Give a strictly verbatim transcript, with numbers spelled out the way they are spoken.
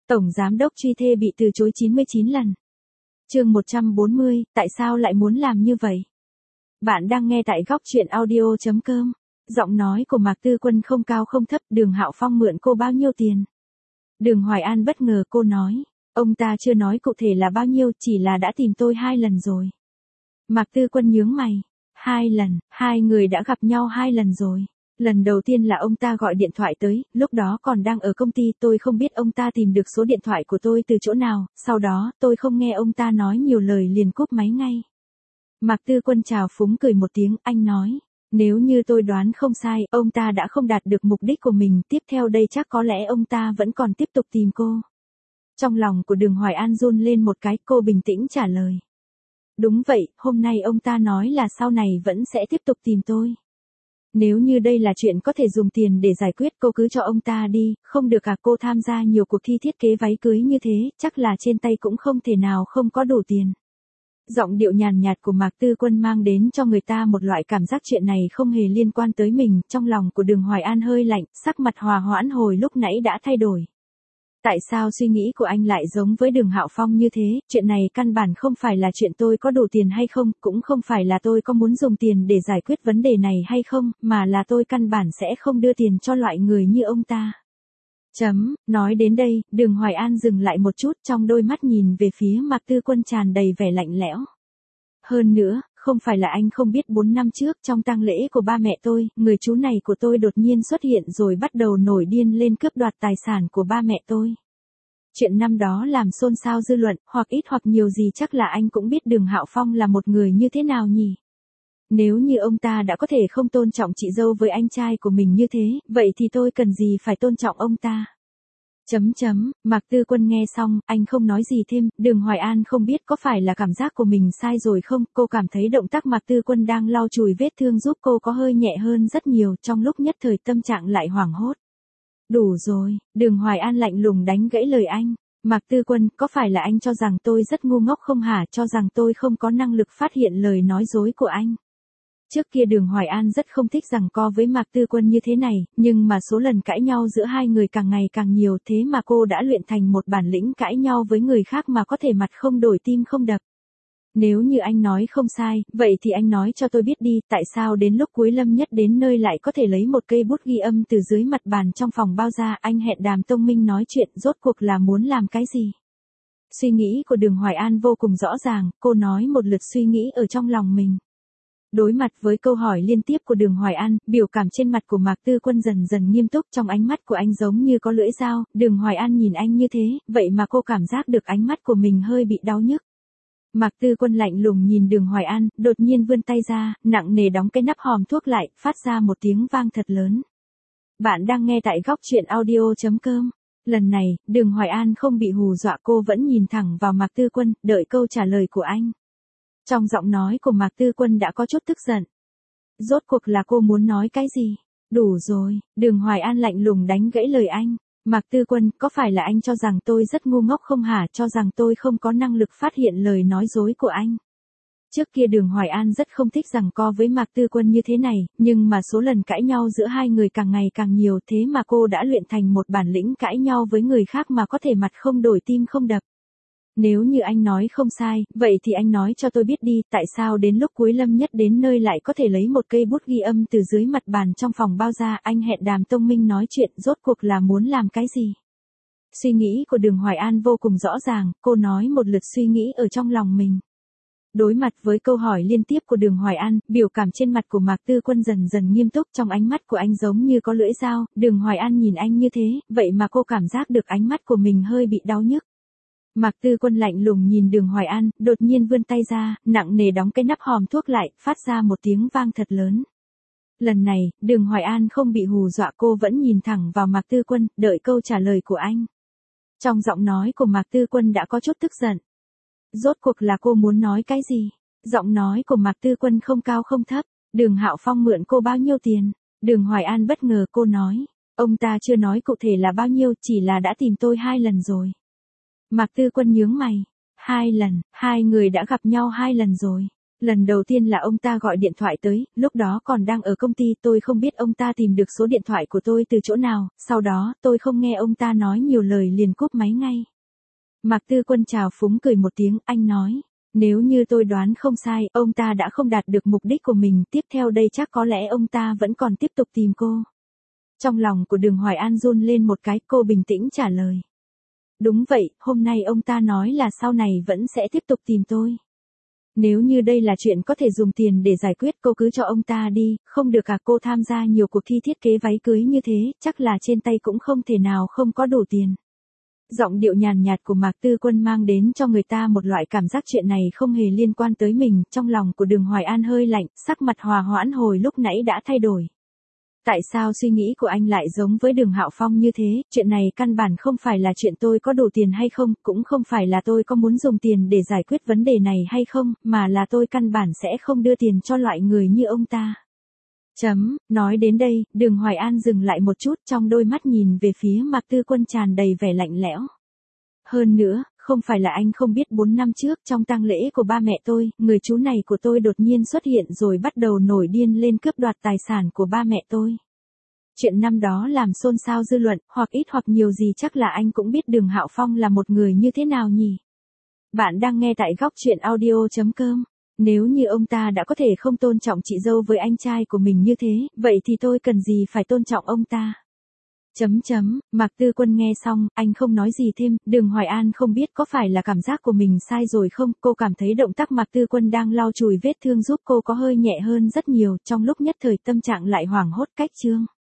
Tổng giám đốc truy thê bị từ chối chín mươi chín lần. Chương một trăm bốn mươi, tại sao lại muốn làm như vậy? Bạn đang nghe tại góc truyện audio chấm com. Giọng nói của Mạc Tư Quân không cao không thấp, Đường Hạo Phong mượn cô bao nhiêu tiền? Đường Hoài An bất ngờ cô nói, ông ta chưa nói cụ thể là bao nhiêu, chỉ là đã tìm tôi hai lần rồi. Mạc Tư Quân nhướng mày, hai lần, hai người đã gặp nhau hai lần rồi. Lần đầu tiên là ông ta gọi điện thoại tới, lúc đó còn đang ở công ty, tôi không biết ông ta tìm được số điện thoại của tôi từ chỗ nào, sau đó tôi không nghe ông ta nói nhiều lời liền cúp máy ngay. Mạc Tư Quân chào phúng cười một tiếng, anh nói, nếu như tôi đoán không sai, ông ta đã không đạt được mục đích của mình, tiếp theo đây chắc có lẽ ông ta vẫn còn tiếp tục tìm cô. Trong lòng của Đường Hoài An run lên một cái, cô bình tĩnh trả lời. Đúng vậy, hôm nay ông ta nói là sau này vẫn sẽ tiếp tục tìm tôi. Nếu như đây là chuyện có thể dùng tiền để giải quyết, cô cứ cho ông ta đi, không được à? Cô tham gia nhiều cuộc thi thiết kế váy cưới như thế, chắc là trên tay cũng không thể nào không có đủ tiền. Giọng điệu nhàn nhạt của Mạc Tư Quân mang đến cho người ta một loại cảm giác chuyện này không hề liên quan tới mình, trong lòng của Đường Hoài An hơi lạnh, sắc mặt hòa hoãn hồi lúc nãy đã thay đổi. Tại sao suy nghĩ của anh lại giống với Đường Hạo Phong như thế? Chuyện này căn bản không phải là chuyện tôi có đủ tiền hay không, cũng không phải là tôi có muốn dùng tiền để giải quyết vấn đề này hay không, mà là tôi căn bản sẽ không đưa tiền cho loại người như ông ta. Chấm, nói đến đây, Đường Hoài An dừng lại một chút, trong đôi mắt nhìn về phía Mạc Tư Quân tràn đầy vẻ lạnh lẽo. Hơn nữa, không phải là anh không biết bốn năm trước trong tang lễ của ba mẹ tôi, người chú này của tôi đột nhiên xuất hiện rồi bắt đầu nổi điên lên cướp đoạt tài sản của ba mẹ tôi. Chuyện năm đó làm xôn xao dư luận, hoặc ít hoặc nhiều gì chắc là anh cũng biết Đường Hạo Phong là một người như thế nào nhỉ? Nếu như ông ta đã có thể không tôn trọng chị dâu với anh trai của mình như thế, vậy thì tôi cần gì phải tôn trọng ông ta? Chấm chấm, Mạc Tư Quân nghe xong, anh không nói gì thêm, Đường Hoài An không biết có phải là cảm giác của mình sai rồi không, cô cảm thấy động tác Mạc Tư Quân đang lau chùi vết thương giúp cô có hơi nhẹ hơn rất nhiều, trong lúc nhất thời tâm trạng lại hoảng hốt. Đủ rồi, Đường Hoài An lạnh lùng đánh gãy lời anh. Mạc Tư Quân, có phải là anh cho rằng tôi rất ngu ngốc không hả, cho rằng tôi không có năng lực phát hiện lời nói dối của anh? Trước kia Đường Hoài An rất không thích giằng co với Mạc Tư Quân như thế này, nhưng mà số lần cãi nhau giữa hai người càng ngày càng nhiều, thế mà cô đã luyện thành một bản lĩnh cãi nhau với người khác mà có thể mặt không đổi tim không đập. Nếu như anh nói không sai, vậy thì anh nói cho tôi biết đi, tại sao đến lúc cuối Lâm Nhất đến nơi lại có thể lấy một cây bút ghi âm từ dưới mặt bàn trong phòng bao ra, anh hẹn Đàm Tông Minh nói chuyện, rốt cuộc là muốn làm cái gì? Suy nghĩ của Đường Hoài An vô cùng rõ ràng, cô nói một lượt suy nghĩ ở trong lòng mình. Đối mặt với câu hỏi liên tiếp của Đường Hoài An, biểu cảm trên mặt của Mạc Tư Quân dần dần nghiêm túc, trong ánh mắt của anh giống như có lưỡi dao. Đường Hoài An nhìn anh như thế, vậy mà cô cảm giác được ánh mắt của mình hơi bị đau nhức. Mạc Tư Quân lạnh lùng nhìn Đường Hoài An, đột nhiên vươn tay ra, nặng nề đóng cái nắp hòm thuốc lại, phát ra một tiếng vang thật lớn. Bạn đang nghe tại góc truyện audio chấm com. Lần này, Đường Hoài An không bị hù dọa, cô vẫn nhìn thẳng vào Mạc Tư Quân, đợi câu trả lời của anh. Trong giọng nói của Mạc Tư Quân đã có chút tức giận. Rốt cuộc là cô muốn nói cái gì? Đủ rồi, Đường Hoài An lạnh lùng đánh gãy lời anh. Mạc Tư Quân, có phải là anh cho rằng tôi rất ngu ngốc không hả, cho rằng tôi không có năng lực phát hiện lời nói dối của anh? Trước kia Đường Hoài An rất không thích giằng co với Mạc Tư Quân như thế này, nhưng mà số lần cãi nhau giữa hai người càng ngày càng nhiều, thế mà cô đã luyện thành một bản lĩnh cãi nhau với người khác mà có thể mặt không đổi tim không đập. Nếu như anh nói không sai, vậy thì anh nói cho tôi biết đi, tại sao đến lúc cuối Lâm Nhất đến nơi lại có thể lấy một cây bút ghi âm từ dưới mặt bàn trong phòng bao ra, anh hẹn Đàm Tông Minh nói chuyện, rốt cuộc là muốn làm cái gì? Suy nghĩ của Đường Hoài An vô cùng rõ ràng, cô nói một lượt suy nghĩ ở trong lòng mình. Đối mặt với câu hỏi liên tiếp của Đường Hoài An, biểu cảm trên mặt của Mạc Tư Quân dần dần nghiêm túc, trong ánh mắt của anh giống như có lưỡi dao. Đường Hoài An nhìn anh như thế, vậy mà cô cảm giác được ánh mắt của mình hơi bị đau nhức. Mạc Tư Quân lạnh lùng nhìn Đường Hoài An, đột nhiên vươn tay ra, nặng nề đóng cái nắp hòm thuốc lại, phát ra một tiếng vang thật lớn. Lần này, Đường Hoài An không bị hù dọa, cô vẫn nhìn thẳng vào Mạc Tư Quân, đợi câu trả lời của anh. Trong giọng nói của Mạc Tư Quân đã có chút tức giận. Rốt cuộc là cô muốn nói cái gì? Giọng nói của Mạc Tư Quân không cao không thấp, Đường Hạo Phong mượn cô bao nhiêu tiền? Đường Hoài An bất ngờ cô nói, ông ta chưa nói cụ thể là bao nhiêu, chỉ là đã tìm tôi hai lần rồi. Mạc Tư Quân nhướng mày, hai lần, hai người đã gặp nhau hai lần rồi. Lần đầu tiên là ông ta gọi điện thoại tới, lúc đó còn đang ở công ty, tôi không biết ông ta tìm được số điện thoại của tôi từ chỗ nào, sau đó tôi không nghe ông ta nói nhiều lời liền cúp máy ngay. Mạc Tư Quân chào phúng cười một tiếng, anh nói, nếu như tôi đoán không sai, ông ta đã không đạt được mục đích của mình, tiếp theo đây chắc có lẽ ông ta vẫn còn tiếp tục tìm cô. Trong lòng của Đường Hoài An run lên một cái, cô bình tĩnh trả lời. Đúng vậy, hôm nay ông ta nói là sau này vẫn sẽ tiếp tục tìm tôi. Nếu như đây là chuyện có thể dùng tiền để giải quyết, cô cứ cho ông ta đi, không được à? Cô tham gia nhiều cuộc thi thiết kế váy cưới như thế, chắc là trên tay cũng không thể nào không có đủ tiền. Giọng điệu nhàn nhạt của Mạc Tư Quân mang đến cho người ta một loại cảm giác chuyện này không hề liên quan tới mình, trong lòng của Đường Hoài An hơi lạnh, sắc mặt hòa hoãn hồi lúc nãy đã thay đổi. Tại sao suy nghĩ của anh lại giống với Đường Hạo Phong như thế, chuyện này căn bản không phải là chuyện tôi có đủ tiền hay không, cũng không phải là tôi có muốn dùng tiền để giải quyết vấn đề này hay không, mà là tôi căn bản sẽ không đưa tiền cho loại người như ông ta. Chấm, nói đến đây, Đường Hoài An dừng lại một chút, trong đôi mắt nhìn về phía Mạc Tư Quân tràn đầy vẻ lạnh lẽo. Hơn nữa, không phải là anh không biết bốn năm trước trong tang lễ của ba mẹ tôi, người chú này của tôi đột nhiên xuất hiện rồi bắt đầu nổi điên lên cướp đoạt tài sản của ba mẹ tôi. Chuyện năm đó làm xôn xao dư luận, hoặc ít hoặc nhiều gì chắc là anh cũng biết Đường Hạo Phong là một người như thế nào nhỉ? Bạn đang nghe tại góc truyện audio chấm com. Nếu như ông ta đã có thể không tôn trọng chị dâu với anh trai của mình như thế, vậy thì tôi cần gì phải tôn trọng ông ta? Chấm chấm, Mạc Tư Quân nghe xong, anh không nói gì thêm, Đường Hoài An không biết có phải là cảm giác của mình sai rồi không, cô cảm thấy động tác Mạc Tư Quân đang lau chùi vết thương giúp cô có hơi nhẹ hơn rất nhiều, trong lúc nhất thời tâm trạng lại hoảng hốt cách chương.